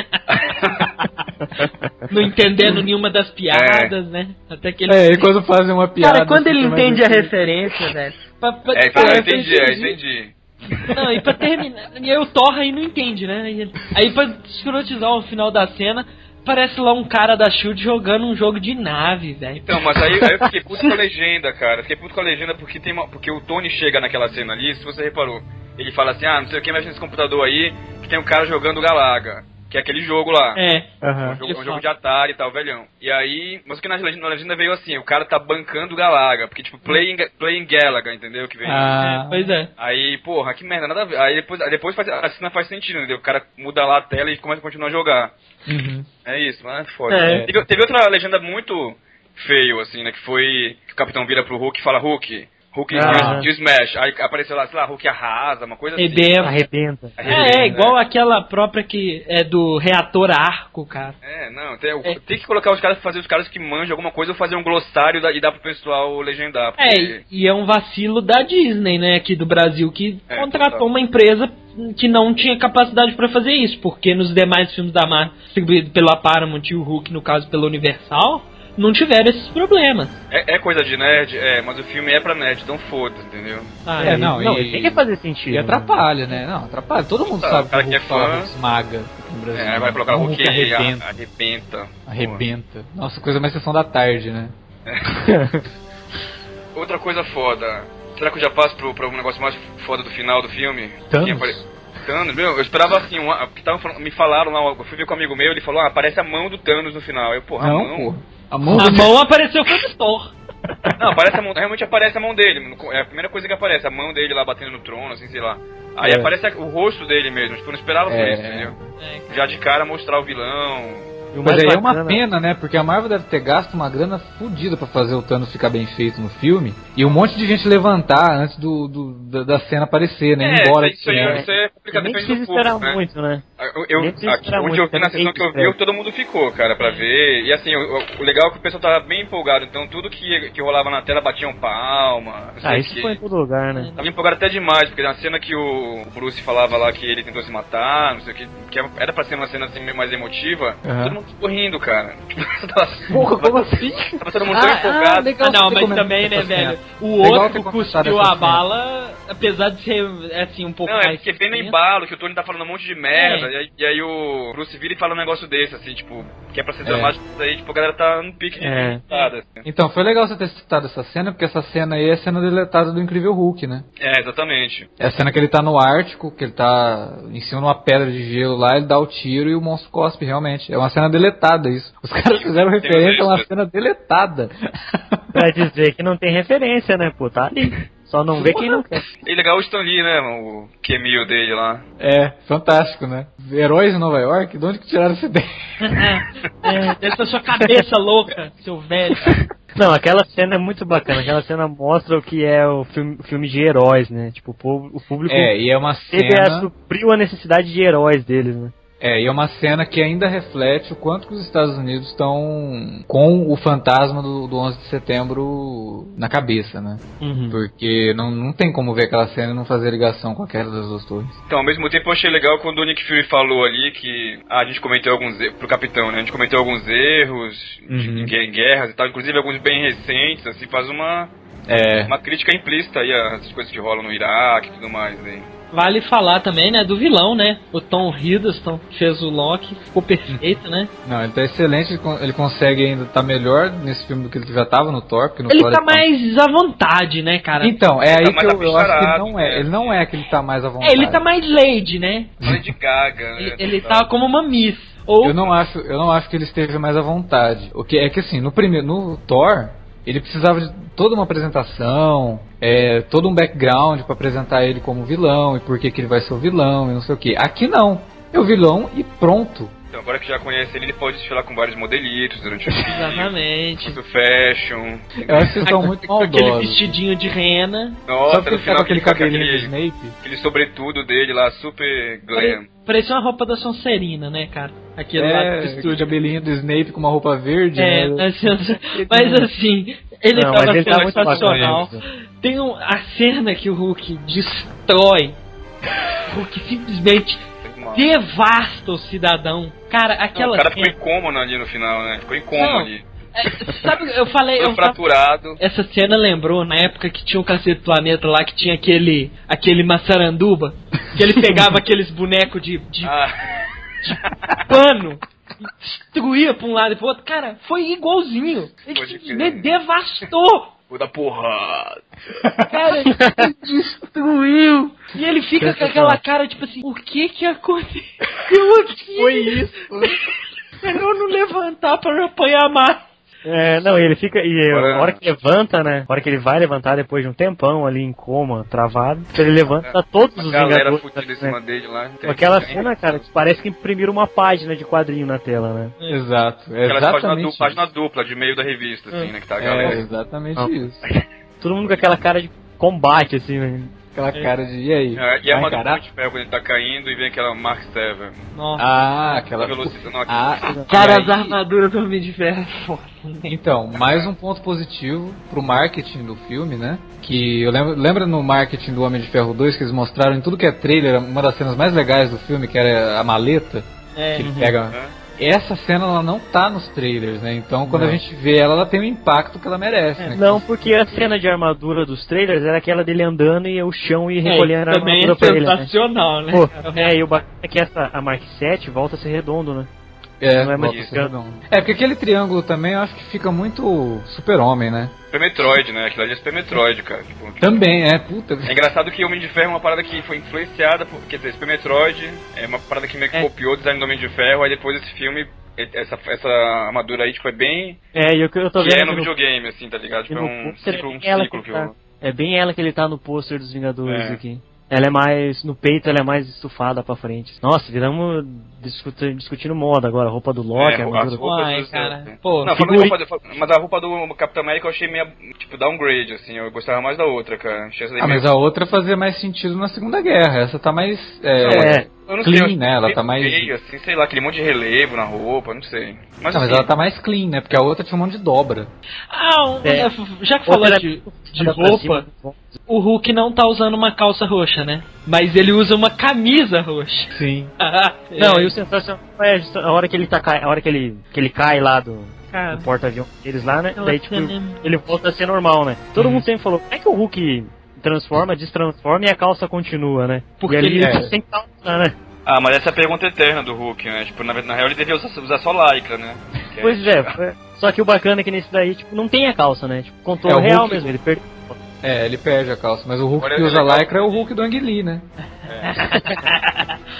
S5: Não entendendo nenhuma das piadas, é. né? Até que ele...
S3: É, e quando fazem uma piada...
S2: Cara, quando ele entende a referência, velho...
S5: Pra, pra,
S4: é, então, eu entendi, eu entendi.
S5: Não, e pra terminar... E aí o Thor aí não entende, né? Aí pra escrotizar o final da cena... Parece lá um cara da Shield jogando um jogo de nave, velho.
S4: Então, mas aí, aí eu fiquei puto com a legenda, cara. Eu fiquei puto com a legenda porque, tem uma, porque o Tony chega naquela cena ali, se você reparou. Ele fala assim, ah, não sei o que, mexe nesse computador aí, que tem um cara jogando Galaga. Que é aquele jogo lá.
S5: É.
S4: Uhum. Um, jogo, um jogo de Atari e tal, velhão. E aí, mas o que na legenda, na legenda veio assim, o cara tá bancando Galaga. Porque, tipo, playing, playing Galaga, entendeu? Que veio.
S5: Ah, pois é.
S4: Aí, porra, que merda, nada a ver. Aí depois, aí depois faz, a cena faz sentido, entendeu? O cara muda lá a tela e começa a continuar a jogar.
S3: Uhum.
S4: É isso, mas é foda.
S5: É.
S4: Teve, teve outra legenda muito feio, assim, né? Que foi que o Capitão vira pro Hulk e fala, Hulk... Hulk ah. de Smash, aí apareceu lá, sei lá, Hulk arrasa, uma coisa
S5: Arrebenta.
S4: assim.
S2: Arrebenta.
S5: É, é igual é. aquela própria que é do reator arco, cara.
S4: É, não, tem, é. tem que colocar os caras, fazer os caras que manjam alguma coisa ou fazer um glossário e dar pro pessoal legendar. Porque...
S5: É, e é um vacilo da Disney, né, aqui do Brasil, que é, contratou total. uma empresa que não tinha capacidade pra fazer isso, porque nos demais filmes da Marvel, distribuído pela Paramount e o Hulk, no caso pela Universal... não tiveram esses problemas.
S4: É, é coisa de nerd, é, mas o filme é pra nerd, então foda-se, entendeu?
S5: Ah,
S3: é, não,
S2: não
S3: e,
S2: tem que fazer sentido.
S3: E atrapalha, né? Não, atrapalha. Todo mundo
S4: tá,
S3: sabe que o Hulk fala esmaga aqui no Brasil.
S4: É, vai colocar o Hulk
S3: arrebenta.
S4: Arrebenta.
S3: Arrebenta. Nossa, coisa mais sessão da tarde, né?
S4: É. Outra coisa foda. Será que eu já passo pro, pro um negócio mais foda do final do filme?
S3: Thanos?
S4: Thanos, meu, eu esperava assim, uma, porque tavam, me falaram lá, eu fui ver com um amigo meu, ele falou, ah, aparece a mão do Thanos no final. Eu, porra,
S3: não,
S4: a mão...
S3: Porra. A mão,
S5: a mão apareceu com o Thor.
S4: Não, aparece a mão, realmente aparece a mão dele. É a primeira coisa que aparece, a mão dele lá batendo no trono, assim, sei lá. Aí é. aparece o rosto dele mesmo, tipo, eu não esperava por
S3: é.
S4: isso, entendeu? É. Já de cara mostrar o vilão.
S3: Mas aí é uma pena, né? Porque a Marvel deve ter gasto uma grana fodida pra fazer o Thanos ficar bem feito no filme. E um monte de gente levantar antes do, do da, da cena aparecer, né?
S4: É,
S3: Embora
S4: isso, aí, é. isso é complicado,
S2: nem
S4: depende do
S2: precisa esperar
S4: público,
S2: muito, né?
S4: Eu, eu, aqui, onde eu vi na sessão que eu vi, todo mundo ficou, cara, pra ver. E assim, o, o legal é que o pessoal tava bem empolgado. Então tudo que, que rolava na tela batiam palma.
S2: Ah, isso que. foi em todo lugar, né?
S4: Tava empolgado até demais, porque na cena que o Bruce falava lá que ele tentou se matar, não sei o que, que era pra ser uma cena assim mais emotiva, uhum. todo mundo ficou rindo, cara.
S3: Porra, como assim?
S4: Tava todo mundo tão empolgado.
S5: Ah, ah, não, mas também, né, velho? O outro cuspiu a bala, apesar de ser, assim, um pouco
S4: não,
S5: mais...
S4: Não, é porque vem no embalo, que o Tony tá falando um monte de merda, é. e, aí, e aí o Bruce vira e fala um negócio desse, assim, tipo, que é pra ser dramático, é. aí, tipo, a galera tá no pique de
S2: é.
S4: deletada, assim.
S3: Então, foi legal você ter citado essa cena, porque essa cena aí é a cena deletada do Incrível Hulk, né?
S4: É, exatamente.
S3: É a cena que ele tá no Ártico, que ele tá em cima de uma pedra de gelo lá, ele dá o tiro e o monstro cospe, realmente. É uma cena deletada isso. Os caras fizeram referência a uma cena deletada.
S2: Pra dizer que não tem referência, né, pô, tá ali. Só não vê quem não quer.
S4: E legal o Stan Lee, né, o cameo dele lá.
S3: É, fantástico, né? Heróis em Nova York? De onde que tiraram essa ideia?
S5: É, dessa sua cabeça louca, seu velho.
S2: Não, aquela cena é muito bacana. Aquela cena mostra o que é o filme, o filme de heróis, né? Tipo, o, povo, o público
S3: É, e é uma
S2: teve a,
S3: cena...
S2: supriu a necessidade de heróis deles, né?
S3: É, e é uma cena que ainda reflete o quanto que os Estados Unidos estão com o fantasma do, do onze de setembro na cabeça, né?
S2: Uhum.
S3: Porque não, não tem como ver aquela cena e não fazer ligação com a queda das duas torres.
S4: Então, ao mesmo tempo eu achei legal quando o Nick Fury falou ali que ah, a gente cometeu alguns erros, pro capitão, né? A gente cometeu alguns erros
S3: Uhum.
S4: em, em guerras e tal, inclusive alguns bem recentes, assim, faz uma,
S3: É,
S4: uma crítica implícita aí às coisas que rolam no Iraque e tudo mais aí.
S5: Vale falar também, né, do vilão, né? O Tom Hiddleston fez o Loki, ficou perfeito, né?
S3: não, ele tá excelente, ele, con- ele consegue ainda estar melhor nesse filme do que ele já tava no Thor, porque no
S5: Ele
S3: Thor
S5: tá
S3: ele
S5: mais à vontade, né, cara?
S3: Então, é aí
S4: Tá mais
S3: que eu, eu acho que ele
S4: apicharado,
S3: não é.
S4: né?
S3: Ele não é que ele tá mais à vontade.
S5: É, ele tá mais Lady, né?
S4: Lady Gaga, né?
S5: Ele, ele
S4: total.
S5: tá como uma Miss. Ou
S3: Eu não acho, eu não acho que ele esteja mais à vontade. O que é que assim, no primeiro, no Thor, ele precisava de toda uma apresentação, é, todo um background pra apresentar ele como vilão e por que que ele vai ser o vilão e não sei o que. Aqui não, é o vilão e pronto.
S4: Então, agora que já conhece ele, ele pode desfilar com vários modelitos durante o filme.
S5: Exatamente.
S4: Muito fashion.
S3: Eu acho que vocês estão muito
S5: Com aquele
S3: maldosos.
S5: vestidinho de rena.
S4: Nossa,
S3: Só porque
S4: no
S3: ele tá
S4: final
S3: com aquele
S4: fica
S3: cabelinho do
S4: aquele,
S3: Snape.
S4: aquele sobretudo dele lá, super glam.
S5: Parecia uma roupa da Sonserina, né, cara? Aquele lá do
S3: É,
S5: estúdio.
S3: cabelinho do Snape com uma roupa verde.
S5: É,
S3: né?
S5: mas, mas assim, ele
S2: Não,
S5: tá
S2: mas
S5: na
S2: ele
S5: cena
S2: tá muito
S5: sensacional.
S2: bacana.
S5: Tem um, a cena que o Hulk destrói. O Hulk simplesmente devasta o cidadão. Cara, aquela
S4: O cara
S5: cena.
S4: ficou em coma ali no final, né? Ficou em coma
S5: Não.
S4: ali.
S5: É, sabe, eu falei.
S4: Todo
S5: Eu tava-
S4: fraturado.
S5: essa cena lembrou na época que tinha o Cacete do Planeta lá, que tinha aquele. aquele maçaranduba. Que ele pegava aqueles bonecos de, de
S4: Ah.
S5: pano. E destruía pra um lado e pro outro. Cara, foi igualzinho. Ele
S4: Pode crer.
S5: de- devastou.
S4: Vou dar porrada.
S5: Cara, ele destruiu. E ele fica com aquela cara, tipo assim, o que que aconteceu aqui?
S2: Foi isso.
S5: Melhor não levantar pra não apanhar mais.
S2: É, não, e ele fica. E
S4: Agora-
S2: a hora que levanta, né? A hora que ele vai levantar depois de um tempão ali em coma, travado, ele levanta tá todos
S4: A
S2: os
S4: galera
S2: Vingadores.
S4: fudida em
S2: né?
S4: cima dele lá.
S2: Com aquela cena, cara, que parece que imprimiram uma página de quadrinho na tela, né?
S3: Exato, é
S4: Aquela página,
S3: exatamente
S4: dupla, página dupla de meio da revista, assim, né? Que tá a
S3: isso.
S4: galera.
S3: É exatamente
S2: Não.
S3: isso.
S2: Todo mundo com aquela cara de combate, assim, né?
S3: Aquela cara de, e aí?
S4: É, e a
S3: vai
S4: armadura
S3: encarar?
S4: de ferro quando ele tá caindo e vem aquela Mark Seven.
S5: Nossa.
S3: Ah, aquela...
S4: A velocidade. Não,
S3: Ah,
S5: Cara,
S3: e
S5: as
S3: aí-
S5: armaduras do Homem de Ferro é foda.
S3: Então, mais um ponto positivo pro marketing do filme, né? Que eu lembro, lembra no marketing do Homem de Ferro dois que eles mostraram em tudo que é trailer, uma das cenas mais legais do filme, que era a maleta,
S5: É.
S3: que ele pega...
S4: É.
S3: Essa cena, ela não tá nos trailers, né? Então, quando
S2: Não.
S3: a gente vê ela, ela tem o impacto que ela merece, né?
S2: Não, porque a cena de armadura dos trailers era aquela dele andando e o chão e recolhendo a
S5: também
S2: armadura
S5: é
S2: pra ele, né?
S5: sensacional, né?
S2: Pô, é, e o bacana é que essa, a Mark sete volta a ser redondo, né?
S3: É,
S2: não é mais
S3: volta a ser
S2: redondo.
S3: redondo. É, porque aquele triângulo também, eu acho que fica muito super-homem, né?
S4: Super Metroid, né? Aquilo ali é Super Metroid, cara. Tipo,
S3: Também, é, puta.
S4: é engraçado que o Homem de Ferro é uma parada que foi influenciada por. Quer dizer, Super Metroid é uma parada que meio que
S5: É.
S4: copiou o design do Homem de Ferro, aí depois esse filme, essa, essa armadura aí, tipo, é bem.
S2: É, e o que eu tô
S4: Que
S2: vendo
S4: é no
S2: aqui no-
S4: videogame, assim, tá ligado? Tipo,
S2: e
S4: é
S2: no
S4: um
S2: pôster
S4: ciclo,
S2: é
S4: um
S2: bem ela
S4: ciclo
S2: que
S4: que
S2: tá-
S4: eu.
S2: É bem ela que ele tá no pôster dos Vingadores
S4: É.
S2: aqui. Ela é mais. No peito ela é mais estufada pra frente. Nossa, viramos discutir, discutindo moda agora, a roupa do Loki,
S4: É,
S2: a
S4: as
S2: armadura.
S4: roupas
S5: Uai,
S4: dos-
S5: cara.
S4: é.
S5: Pô,
S4: Não, falando
S2: figuri-
S4: de roupa, do- mas a roupa do Capitão América eu achei meio, tipo, downgrade, assim, eu gostava mais da outra, cara. Achei essa daí
S3: Ah,
S4: meio-
S3: mas a outra fazia mais sentido na Segunda Guerra. Essa tá mais. É,
S2: É.
S4: eu não
S3: clean,
S4: sei, eu
S3: né? Ela
S4: achei
S3: tá mais-
S4: feio, assim, sei lá, aquele monte de relevo na roupa, não sei. Mas,
S3: Não, mas
S4: assim,
S3: ela tá mais clean, né? Porque a outra tinha um monte de dobra.
S5: Ah, um-
S2: É.
S5: já que falou
S2: Outra
S5: de, de
S2: pra
S5: roupa,
S2: cima.
S5: o Hulk não tá usando uma calça roxa, né? Mas ele usa uma camisa roxa.
S3: Sim.
S2: Não,
S5: É,
S2: e o sensacional é justa- a hora que ele tá cai, a hora que ele que ele cai lá do,
S5: cara,
S2: do porta-avião deles lá, né?
S5: aquela
S2: Daí tipo,
S5: cena é-
S2: ele volta a ser normal, né? Todo
S3: Uhum.
S2: mundo sempre falou, como é que o Hulk transforma, destransforma e a calça continua, né?
S5: Porque
S2: e ali
S5: ele
S2: ele
S3: é.
S2: tá sem calça, né?
S4: Ah, mas essa é a pergunta eterna do Hulk, né? Tipo, na, na real ele devia usar, usar só lycra, né? Que
S2: Pois é, foi- só que o bacana é que nesse daí, tipo, não tem a calça, né? Tipo, contorno
S3: É, o
S2: real
S3: Hulk-
S2: mesmo, ele perdeu.
S3: É, ele perde a calça. Mas o Hulk
S4: Agora
S3: que
S4: é
S3: usa
S4: legal.
S3: lycra é o Hulk do Ang Lee, né?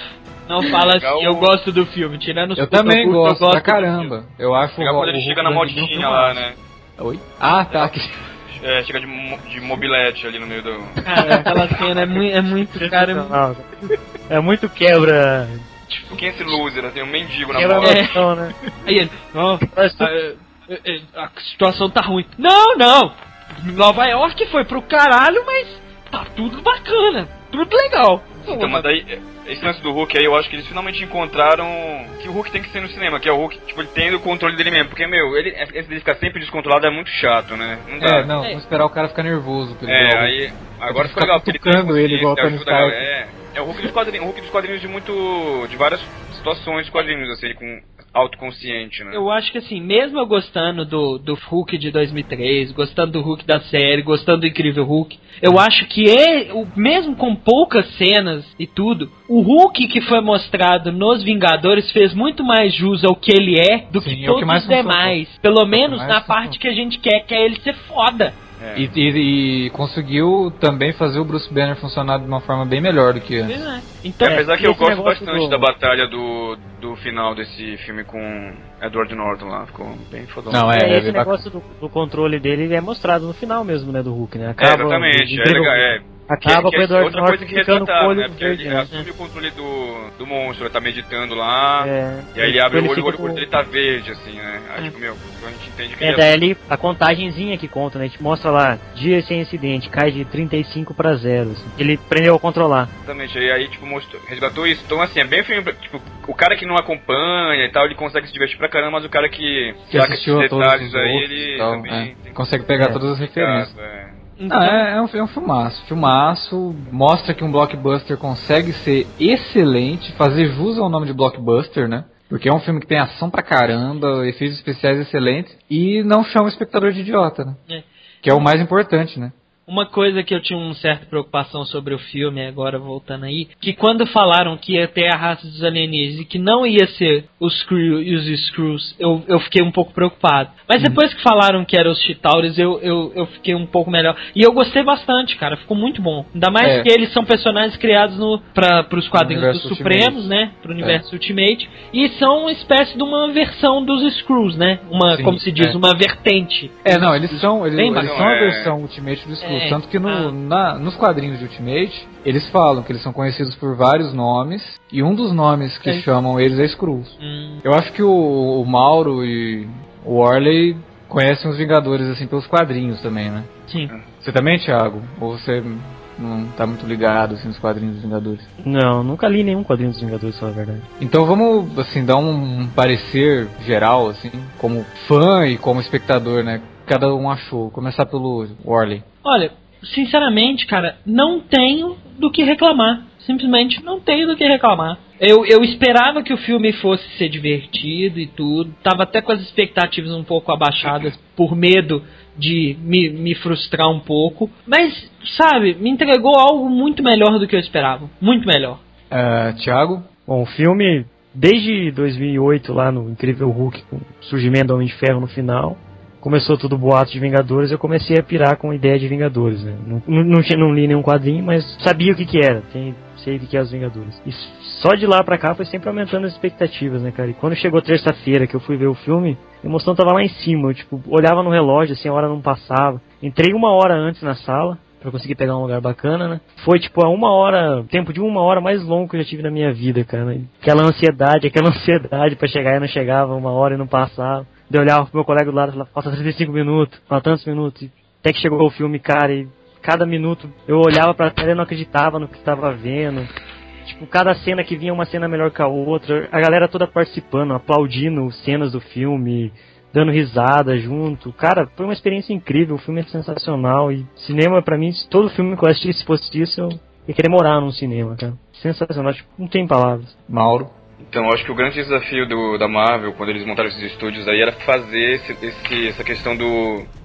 S5: Não fala
S4: Legal.
S5: assim, eu gosto do filme, tirando os
S3: Eu
S5: puta
S3: também
S5: curta,
S3: gosto,
S5: eu gosto
S3: pra caramba. Eu acho
S4: Legal
S3: o-
S4: quando ele
S3: o
S4: chega na
S3: Hulk um
S4: motinha lá,
S3: filmaço.
S4: né?
S3: Oi? Ah, tá. que-
S4: É, chega de, mo- de mobilete ali no meio do...
S5: Cara, aquela cena é muito, é muito cara. É muito...
S2: Não, é muito quebra.
S4: Tipo, quem é esse loser? Tem um mendigo na
S2: Quebra
S4: moto.
S5: É.
S2: noção, né?
S5: Aí ele, ó, a, a- a situação tá ruim. Não, não! Nova York foi pro caralho, mas tá tudo bacana, tudo legal.
S4: Então, mas daí, esse lance do Hulk aí, eu acho que eles finalmente encontraram que o Hulk tem que ser no cinema, que é o Hulk, tipo, ele tendo o controle dele mesmo. Porque, meu, ele, esse dele ficar sempre descontrolado é muito chato, né? Não dá.
S3: É, não, vamos esperar o cara ficar nervoso. pra ele
S4: É,
S3: dar o-
S4: aí, agora ficou
S3: ficar
S4: legal, porque ele tem
S3: cutucando ele igual o
S4: consciência,
S3: Tony
S4: ajuda,
S3: Stark.
S4: É, é o Hulk dos quadrinhos, o Hulk dos quadrinhos de muito, de várias situações de quadrinhos, assim, com autoconsciente, né?
S5: Eu acho que assim, mesmo eu gostando do, do Hulk de dois mil e três, gostando do Hulk da série, gostando do Incrível Hulk, eu acho que é, o, mesmo com poucas cenas e tudo, o Hulk que foi mostrado nos Vingadores fez muito mais jus ao que ele é do
S3: Sim,
S5: que
S3: é o
S5: todos
S3: que mais
S5: os demais.
S3: funcionou.
S5: Pelo menos
S3: mais
S5: na
S3: funcionou.
S5: parte que a gente quer, que é ele ser foda.
S4: É.
S3: E, e- e conseguiu também fazer o Bruce Banner funcionar de uma forma bem melhor do que antes.
S5: Pois é. Então,
S4: É, apesar que
S2: e
S4: eu
S2: esse
S4: gosto
S2: negócio
S4: bastante
S2: do-
S4: da batalha do, do final desse filme com Edward Norton lá, ficou bem fodão.
S3: Não, é,
S2: É,
S3: é,
S2: esse
S3: é
S2: negócio do, do controle dele é mostrado no final mesmo, né, do Hulk, né?
S4: É,
S2: Acaba,
S4: exatamente, é
S2: vira-
S4: legal, é.
S2: Acaba
S4: que,
S2: com o
S4: que é
S2: Edward
S4: outra
S2: Norton
S4: coisa que
S2: ficando com o
S4: retrataram,
S2: olho
S4: né? Porque
S2: verde,
S4: ele
S2: né?
S4: assume o controle do, do monstro, ele tá meditando lá,
S2: É,
S4: e aí ele abre o olho e o
S2: fica
S4: olho
S2: com-
S4: dele tá verde, assim, né? Aí, tipo, meu, a gente entende que
S2: É,
S4: ele
S2: daí ali a contagenzinha que conta, né? A gente mostra lá, dia sem incidente, cai de trinta e cinco pra zero. Assim. Ele aprendeu a controlar.
S4: Exatamente, aí, aí tipo, mostrou, resgatou isso. Então, assim, é bem filme, pra- tipo, o cara que não acompanha e tal, ele consegue se divertir pra caramba, mas o cara que
S3: Que
S4: saca
S3: assistiu a
S4: esses
S3: todos
S4: detalhes
S3: os
S4: aí,
S3: outros
S4: ele
S3: e tal,
S4: também
S3: é.
S4: tem que
S3: Consegue pegar
S2: É.
S3: todas as referências.
S4: é.
S5: então
S3: Não, é, é, um, é um filmaço. Filmaço mostra que um blockbuster consegue ser excelente, fazer jus ao nome de blockbuster, né? Porque é um filme que tem ação pra caramba, efeitos especiais excelentes e não chama o espectador de idiota, né?
S5: É.
S3: Que é o mais importante, né?
S5: Uma coisa que eu tinha uma certa preocupação sobre o filme, agora voltando aí, que quando falaram que ia ter a raça dos alienígenas e que não ia ser os Skrull e os Skrulls, eu, eu fiquei um pouco preocupado. Mas depois que falaram que eram os Chitauris, eu, eu, eu fiquei um pouco melhor. E eu gostei bastante, cara, ficou muito bom. Ainda mais
S3: É.
S5: que eles são personagens criados no, pra, pros quadrinhos
S3: universo
S5: dos Supremos, né? Pro universo Ultimate. E são uma espécie de uma versão dos Skrulls, né? Uma,
S3: Sim,
S5: como se diz,
S3: é.
S5: uma vertente.
S3: É, não, eles são, eles,
S5: Bem
S3: eles
S5: bacana.
S3: são a
S4: É.
S3: versão Ultimate do Skrull.
S5: É.
S3: Tanto que no,
S5: Ah.
S3: na- nos quadrinhos de Ultimate, eles falam que eles são conhecidos por vários nomes, e um dos nomes que
S5: É.
S3: chamam eles é Skrulls.
S5: Hum,
S3: Eu acho que o, o Mauro e o Warley conhecem os Vingadores assim pelos quadrinhos também, né?
S5: sim.
S3: Você também, Thiago? Ou você não tá muito ligado assim nos quadrinhos dos Vingadores?
S2: Não, nunca li nenhum quadrinho dos Vingadores, só a verdade.
S3: Então vamos assim dar um parecer geral assim, como fã e como espectador, né? Cada um achou. Começar pelo Warley.
S5: Olha, sinceramente, cara, não tenho do que reclamar. Simplesmente não tenho do que reclamar. Eu, eu esperava que o filme fosse ser divertido e tudo. Tava até com as expectativas um pouco abaixadas por medo de me, me frustrar um pouco. Mas, sabe, me entregou algo muito melhor do que eu esperava. Muito melhor.
S3: Uh, Thiago?
S2: Bom, o filme, desde dois mil e oito, lá no Incrível Hulk, com o surgimento do Homem de Ferro no final, começou tudo boato de Vingadores, eu comecei a pirar com a ideia de Vingadores, né? Não, não, não, tinha- não li nenhum quadrinho, mas sabia o que que era, tem, sei o que que é os Vingadores. E só de lá pra cá foi sempre aumentando as expectativas, né, cara? E quando chegou terça-feira que eu fui ver o filme, a emoção tava lá em cima, eu, tipo, olhava no relógio, assim, a hora não passava. Entrei uma hora antes na sala, pra conseguir pegar um lugar bacana, né? Foi, tipo, a uma hora, tempo de uma hora mais longo que eu já tive na minha vida, cara. Aquela ansiedade, aquela ansiedade pra chegar e não chegava, uma hora e não passava. Eu olhava pro meu colega do lado e falava, falta trinta e cinco minutos, falta tantos minutos. E até que chegou o filme, cara, e cada minuto eu olhava pra tela e não acreditava no que estava vendo. Tipo, cada cena que vinha uma cena melhor que a outra. A galera toda participando, aplaudindo cenas do filme, dando risada junto. Cara, foi uma experiência incrível, o filme é sensacional. E cinema, pra mim, se todo filme que eu assistisse, se fosse isso, eu ia querer morar num cinema, cara. Sensacional, tipo, não tem palavras.
S3: Mauro?
S4: Então, eu acho que o grande desafio do, da Marvel, quando eles montaram esses estúdios aí, era fazer esse, esse, essa questão do,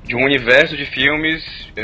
S4: de um universo de filmes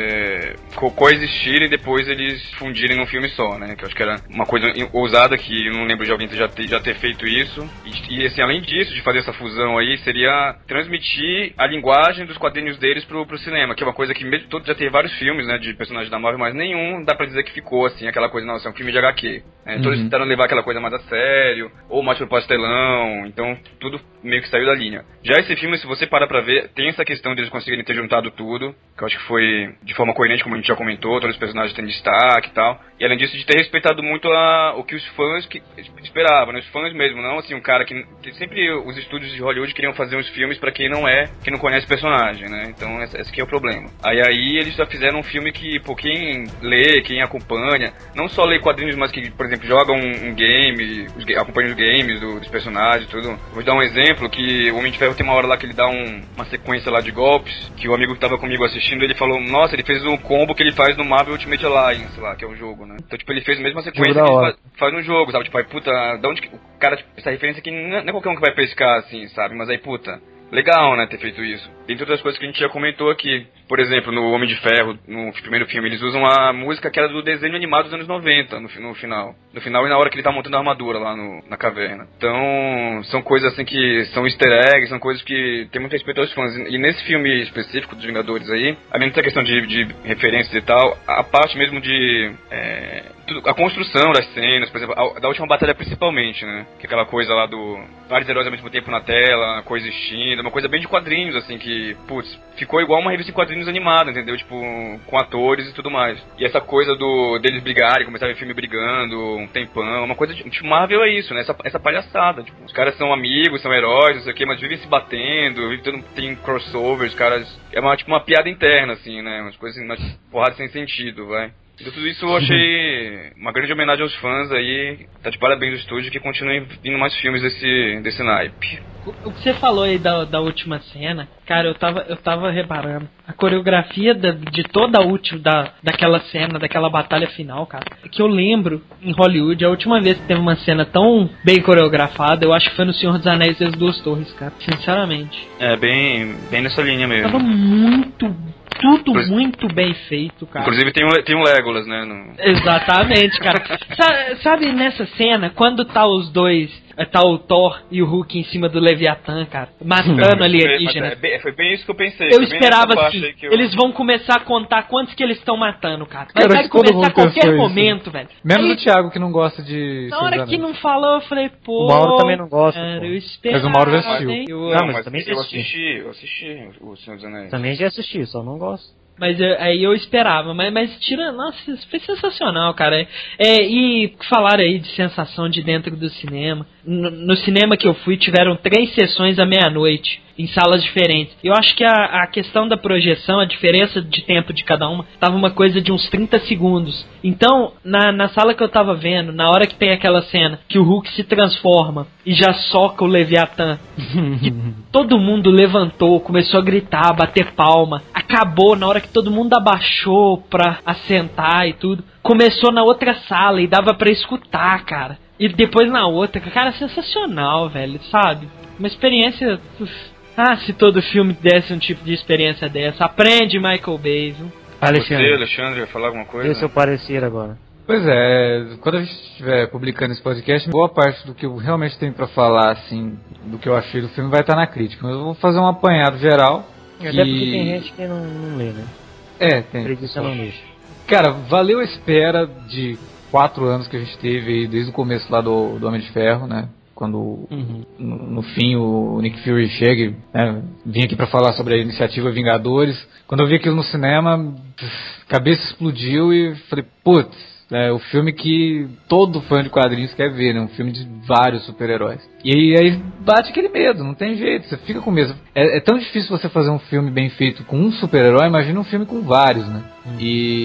S4: é, co- coexistirem e depois eles fundirem num filme só, né? Que eu acho que era uma coisa ousada, que eu não lembro de alguém já ter, já ter feito isso. E, e assim, além disso, de fazer essa fusão aí, seria transmitir a linguagem dos quadrinhos deles pro, pro cinema, que é uma coisa que mesmo todo já teve vários filmes, né, de personagens da Marvel, mas nenhum dá pra dizer que ficou assim, aquela coisa, não, isso é um filme de agá quê. É, todos
S3: Uhum.
S4: tentaram levar aquela coisa mais a sério, ou mais pro pastelão, então tudo meio que saiu da linha. Já esse filme, se você parar pra ver, tem essa questão de eles conseguirem ter juntado tudo, que eu acho que foi de forma coerente, como a gente já comentou, todos os personagens têm destaque e tal, e além disso de ter respeitado muito a, o que os fãs que esperavam, né, os fãs mesmo, não assim, um cara que, que sempre os estúdios de Hollywood queriam fazer uns filmes pra quem não é, quem não conhece o personagem, né, então esse, esse aqui é o problema. Aí aí eles já fizeram um filme que, pô, quem lê, quem acompanha, não só lê quadrinhos, mas que, por exemplo, joga um, um game, os, acompanha os games do, dos personagens, tudo. Vou dar um exemplo, que o Homem de Ferro tem uma hora lá que ele dá um, uma sequência lá de golpes, que o amigo que tava comigo assistindo, ele falou, nossa, ele fez um combo que ele faz no Marvel Ultimate Alliance lá, que é o jogo, né? Então, tipo, ele fez a mesma sequência que ele faz, faz no jogo, sabe? Tipo, aí, puta, da onde que, o cara, tipo, essa referência aqui não é, não é qualquer um que vai pescar, assim, sabe? Mas aí, puta, legal, né, ter feito isso. Dentre outras coisas que a gente já comentou aqui. Por exemplo, no Homem de Ferro, no primeiro filme, eles usam a música que era do desenho animado dos anos noventa, no, no final. No final e na hora que ele tá montando a armadura lá no, na caverna. Então, são coisas assim que são easter eggs, são coisas que tem muito respeito aos fãs. E nesse filme específico dos Vingadores aí, além dessa questão de, de referências e tal, a parte mesmo de... É, tudo, a construção das cenas, por exemplo, a, da última batalha principalmente, né? Que é aquela coisa lá do... vários heróis ao mesmo tempo na tela, coexistindo, uma coisa bem de quadrinhos, assim, que, putz, ficou igual uma revista de quadrinhos animada, entendeu? Tipo, com atores e tudo mais. E essa coisa do deles brigarem, começar a ver filme brigando, um tempão, uma coisa de... Tipo, Marvel é isso, né? Essa, essa palhaçada, tipo, os caras são amigos, são heróis, não sei o que, mas vivem se batendo, vivem tendo, tem crossovers, os caras... É uma, tipo, uma piada interna, assim, né? Umas coisas, umas porradas sem sentido, vai. Então tudo isso eu achei uma grande homenagem aos fãs aí. Tá de parabéns do estúdio, que continuem vindo mais filmes desse, desse naipe.
S5: O, o que você falou aí da, da última cena, cara, eu tava, eu tava reparando. A coreografia da, de toda a última, da, daquela cena, daquela batalha final, cara. Que eu lembro, em Hollywood, a última vez que teve uma cena tão bem coreografada, eu acho que foi no Senhor dos Anéis e as Duas Torres, cara. Sinceramente.
S4: É, bem, bem nessa linha mesmo.
S5: Tava muito... Tudo
S4: Inclusive,
S5: muito bem feito, cara.
S4: Inclusive tem um, tem um Legolas, né? No...
S5: Exatamente, cara. Sa- sabe nessa cena, quando tá os dois, tá o Thor e o Hulk em cima do Leviatã, cara, matando alienígenas.
S4: É bem, foi bem isso que eu pensei.
S5: Eu
S4: foi bem
S5: esperava
S4: nessa
S5: assim,
S4: parte aí que eu...
S5: eles vão começar a contar quantos que eles estão matando, cara. Mas
S3: Cara,
S5: vai
S3: todo
S5: começar
S3: mundo
S5: a qualquer
S3: pensou isso.
S5: momento, velho.
S3: Menos
S5: Aí,
S3: o Thiago, que não gosta de...
S5: na hora
S3: Senhor
S5: que
S3: dos
S5: não falou, eu falei, pô...
S6: O Mauro também não gosta,
S5: cara,
S6: pô.
S5: eu esperava,
S3: Mas o Mauro já assistiu.
S5: hein? Eu-
S6: Não,
S4: Não,
S6: mas
S4: mas
S6: também
S4: eu
S6: já
S4: assisti, eu assisti o Senhor dos Anéis.
S6: Também já assisti, só não gosto.
S5: Mas eu- aí eu esperava, mas, mas tira, nossa, isso foi sensacional, cara. É, e falaram aí de sensação de dentro do cinema. No, no cinema que eu fui, tiveram três sessões à meia-noite, em salas diferentes. Eu acho que a, a questão da projeção, a diferença de tempo de cada uma, tava uma coisa de uns trinta segundos. Então, na, na sala que eu tava vendo, na hora que tem aquela cena que o Hulk se transforma e já soca o Leviatã, que todo mundo levantou, começou a gritar, bater palma. Acabou na hora que todo mundo abaixou pra assentar e tudo. Começou na outra sala e dava pra escutar, cara. E depois na outra. Cara, sensacional, velho, sabe? Uma experiência... uf. Ah, se todo filme desse um tipo de experiência dessa. Aprende, Michael Bay, viu?
S4: Você,
S6: Alexandre,
S4: Alexandre, vai falar alguma coisa?
S6: dê seu parecer agora.
S3: Pois é, quando a gente estiver publicando esse podcast, boa parte do que eu realmente tenho pra falar, assim, do que eu achei do filme vai estar na crítica. Mas eu vou fazer um apanhado geral.
S6: Até
S3: e...
S6: porque tem gente que não, não lê, né?
S3: É, tem.
S6: Preguiça não deixa.
S3: Cara, valeu a espera de quatro anos que a gente teve aí, desde o começo lá do, do Homem de Ferro, né? Quando
S6: Uhum.
S3: no, no fim o Nick Fury chega, né, vim aqui pra falar sobre a iniciativa Vingadores. Quando eu vi aquilo no cinema, a cabeça explodiu e falei, putz, é o filme que todo fã de quadrinhos quer ver, né? Um filme de vários super-heróis. E aí, aí bate aquele medo, não tem jeito, você fica com medo. É, é tão difícil você fazer um filme bem feito com um super-herói, imagina um filme com vários, né? Hum.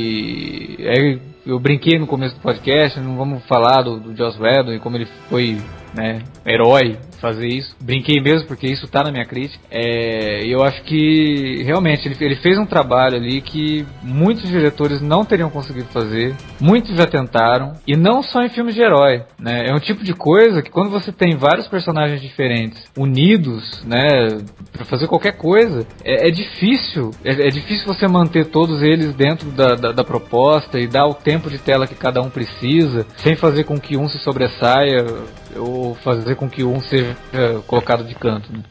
S3: E aí eu brinquei no começo do podcast, não vamos falar do, do Joss Whedon e como ele foi, né, herói fazer isso. Brinquei mesmo, porque isso tá na minha crítica. É, eu acho que, realmente, ele, ele fez um trabalho ali que muitos diretores não teriam conseguido fazer. Muitos já tentaram. E não só em filmes de herói, né? É um tipo de coisa que quando você tem vários personagens diferentes, unidos, né, pra fazer qualquer coisa, é, é difícil. É, é difícil você manter todos eles dentro da, da, da proposta e dar o tempo de tela que cada um precisa, sem fazer com que um se sobressaia ou fazer com que um seja colocado de canto, né?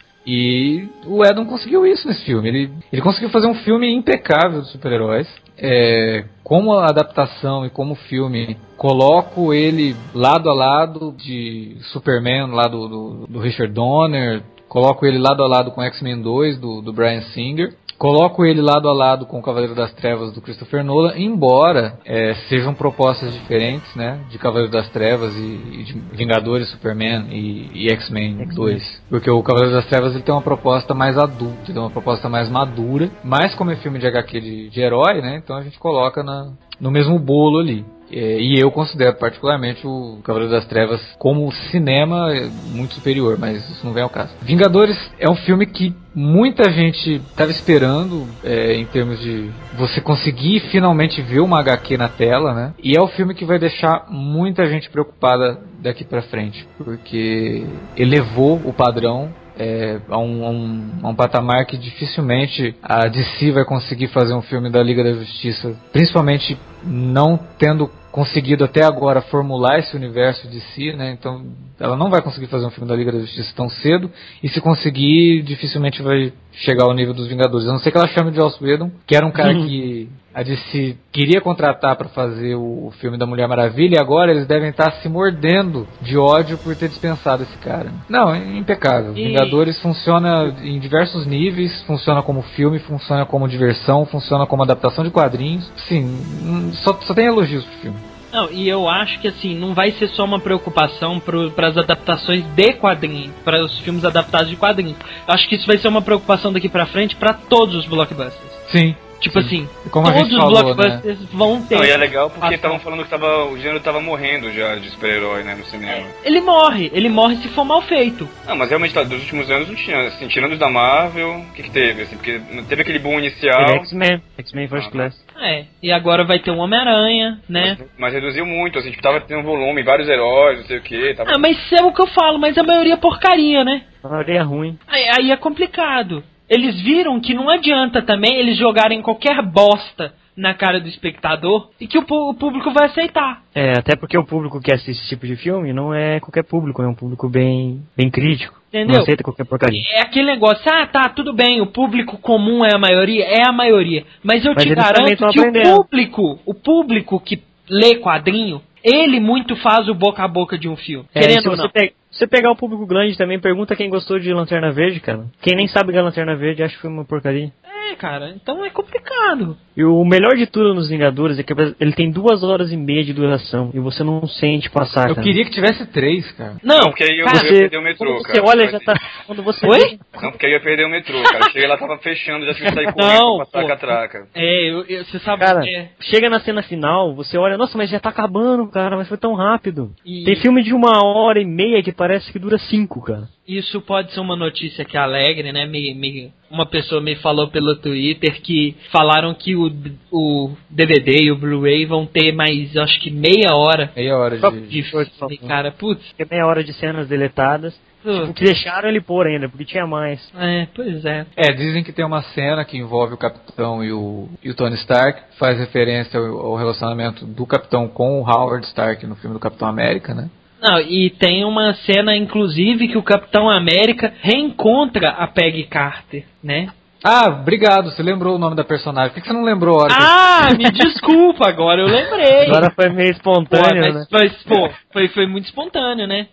S3: E o Whedon conseguiu isso nesse filme. Ele, ele conseguiu fazer um filme impecável de super-heróis. É, como a adaptação e como filme, coloco ele lado a lado de Superman, lá do, do, do Richard Donner. Coloco ele lado a lado com X-Men dois, do, do Bryan Singer. Coloco ele lado a lado com o Cavaleiro das Trevas do Christopher Nolan, embora é, sejam propostas diferentes, né, de Cavaleiro das Trevas e, e de Vingadores, Superman e, e X-Men dois. Porque o Cavaleiro das Trevas ele tem uma proposta mais adulta, ele tem uma proposta mais madura, mas como é filme de agá quê de, de herói, né, então a gente coloca na, no mesmo bolo ali. E eu considero particularmente o Cavaleiro das Trevas como cinema muito superior, mas isso não vem ao caso. Vingadores é um filme que muita gente estava esperando, é, em termos de você conseguir finalmente ver uma agá quê na tela, né? E é o filme que vai deixar muita gente preocupada daqui pra frente, porque elevou o padrão É, a, um, a, um, a um patamar que dificilmente a D C vai conseguir fazer um filme da Liga da Justiça, principalmente não tendo conseguido até agora formular esse universo de si, né? Então ela não vai conseguir fazer um filme da Liga da Justiça tão cedo, e se conseguir, dificilmente vai chegar ao nível dos Vingadores. A não ser que ela chame de Joss Whedon, que era um cara uhum. que a D C queria contratar para fazer o filme da Mulher Maravilha, e agora eles devem estar se mordendo de ódio por ter dispensado esse cara. Não, é impecável. E... Vingadores funciona em diversos níveis, funciona como filme, funciona como diversão, funciona como adaptação de quadrinhos. Sim, só, só tem elogios pro filme.
S5: Não, e eu acho que assim, não vai ser só uma preocupação para as adaptações de quadrinhos, para os filmes adaptados de quadrinhos. Eu acho que isso vai ser uma preocupação daqui pra frente para todos os blockbusters.
S3: Sim.
S5: Tipo
S3: Sim.
S5: assim,
S3: como
S5: todos os
S3: falou,
S5: blockbusters né? vão ter...
S4: Não, e é legal porque estavam falando que tava, o gênero tava morrendo já de super-herói, né, no cinema.
S5: Ele morre, ele morre se for mal feito.
S4: Não, mas realmente, tá, dos últimos anos não tinha, assim, tirando os da Marvel, o que que teve, assim, porque teve aquele boom inicial...
S6: X-Men, X-Men First ah, Class.
S5: É, e agora vai ter um Homem-Aranha, né?
S4: Mas, mas reduziu muito, assim, tipo, tava tendo um volume, vários heróis, não sei o que... Tava...
S5: Ah, mas é o que eu falo, mas a maioria é porcaria, né?
S6: A maioria é ruim.
S5: Aí, aí é complicado. Eles viram que não adianta também eles jogarem qualquer bosta na cara do espectador e que o, o público vai aceitar.
S6: É, até porque o público que assiste esse tipo de filme não é qualquer público, é um público bem, bem crítico.
S5: Entendeu?
S6: Não aceita qualquer porcaria.
S5: É aquele negócio, ah, tá, tudo bem, o público comum é a maioria, é a maioria. Mas eu
S6: Mas
S5: te
S6: eles
S5: garanto que
S6: aprendendo.
S5: o público, o público que lê quadrinho, ele muito faz o boca a boca de um filme.
S6: É,
S5: querendo
S6: se
S5: ou
S6: você
S5: não.
S6: Pega, se você pegar o público grande também, pergunta quem gostou de Lanterna Verde, cara. Quem nem sabe que é Lanterna Verde acha que foi uma porcaria.
S5: É, cara, então é complicado.
S6: E o melhor de tudo nos Vingadores é que ele tem duas horas e meia de duração e você não sente passar,
S3: Eu
S6: cara.
S3: queria que tivesse três, cara.
S5: Não,
S4: Não, porque aí eu
S5: cara,
S4: ia perder o metrô,
S6: quando você
S4: cara.
S6: olha, já tá... Quando você
S5: Oi?
S6: vê-
S4: Não, porque aí eu ia perder o metrô, cara. Cheguei lá, tava fechando, já tive que sair correndo
S5: Não,
S4: pra passar
S5: pô.
S4: a catraca.
S5: É, eu, eu, você sabe
S6: Cara,
S5: é,
S6: chega na cena final, você olha, nossa, mas já tá acabando, cara, mas foi tão rápido.
S5: E-
S6: Tem filme de uma hora e meia que parece que dura cinco, cara.
S5: isso pode ser uma notícia que alegre, né? Me, me, uma pessoa me falou pelo Twitter que falaram que o, o D V D e o Blu-ray vão ter mais, eu acho que meia hora
S3: Meia hora de...
S5: de filme, cara. Putz,
S6: Tem meia hora de cenas deletadas.
S5: putz,
S6: O que deixaram ele pôr ainda, porque tinha mais.
S5: é, pois é.
S3: É, dizem que tem uma cena que envolve o Capitão e o, e o Tony Stark, faz referência ao, ao relacionamento do Capitão com o Howard Stark no filme do Capitão América, né?
S5: Não, e tem uma cena, inclusive, que o Capitão América reencontra a Peggy Carter, né?
S3: Ah, obrigado, você lembrou o nome da personagem. Por que você não lembrou a hora que...
S5: Ah, me desculpa, agora eu lembrei.
S6: Agora foi meio
S5: Pô,
S6: espontâneo,
S5: mas,
S6: né?
S5: mas, pô, foi, foi muito espontâneo, né?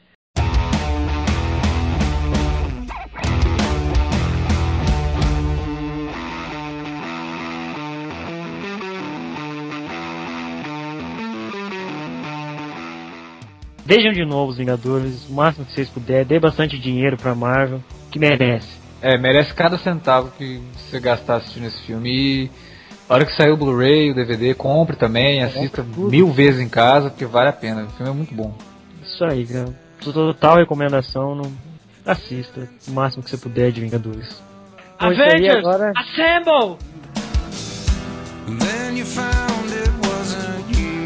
S6: Vejam de novo os Vingadores, o máximo que vocês puderem, dê bastante dinheiro pra Marvel, que merece.
S3: É, merece cada centavo que você gastar assistindo esse filme. E a hora que sair o Blu-ray, o D V D, compre também, assista
S6: tudo.
S3: mil vezes em casa, porque vale a pena. O filme é muito bom.
S6: Isso aí, cara. Total recomendação, não, assista o máximo que você puder de Vingadores. Bom, isso aí
S5: Avengers,
S6: agora...
S5: assemble!
S7: Then you found it wasn't you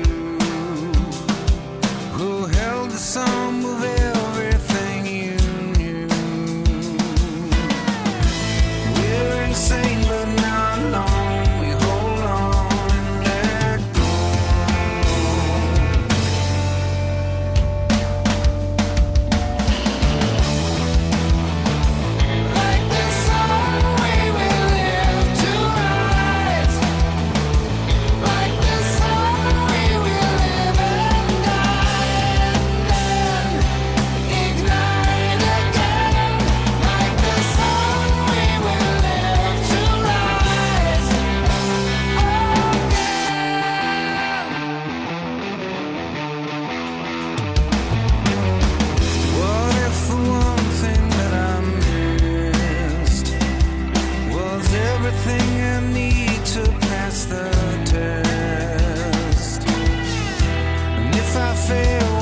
S7: who held the sum of everything you knew. We're insane but not alone. We hold on and let go. Like the sun we will live to rise. Like the sun we will live and die, and then ignite again. Like the sun we will live to rise again. What if the one thing that I missed was everything I need to pass the test? And if I fail,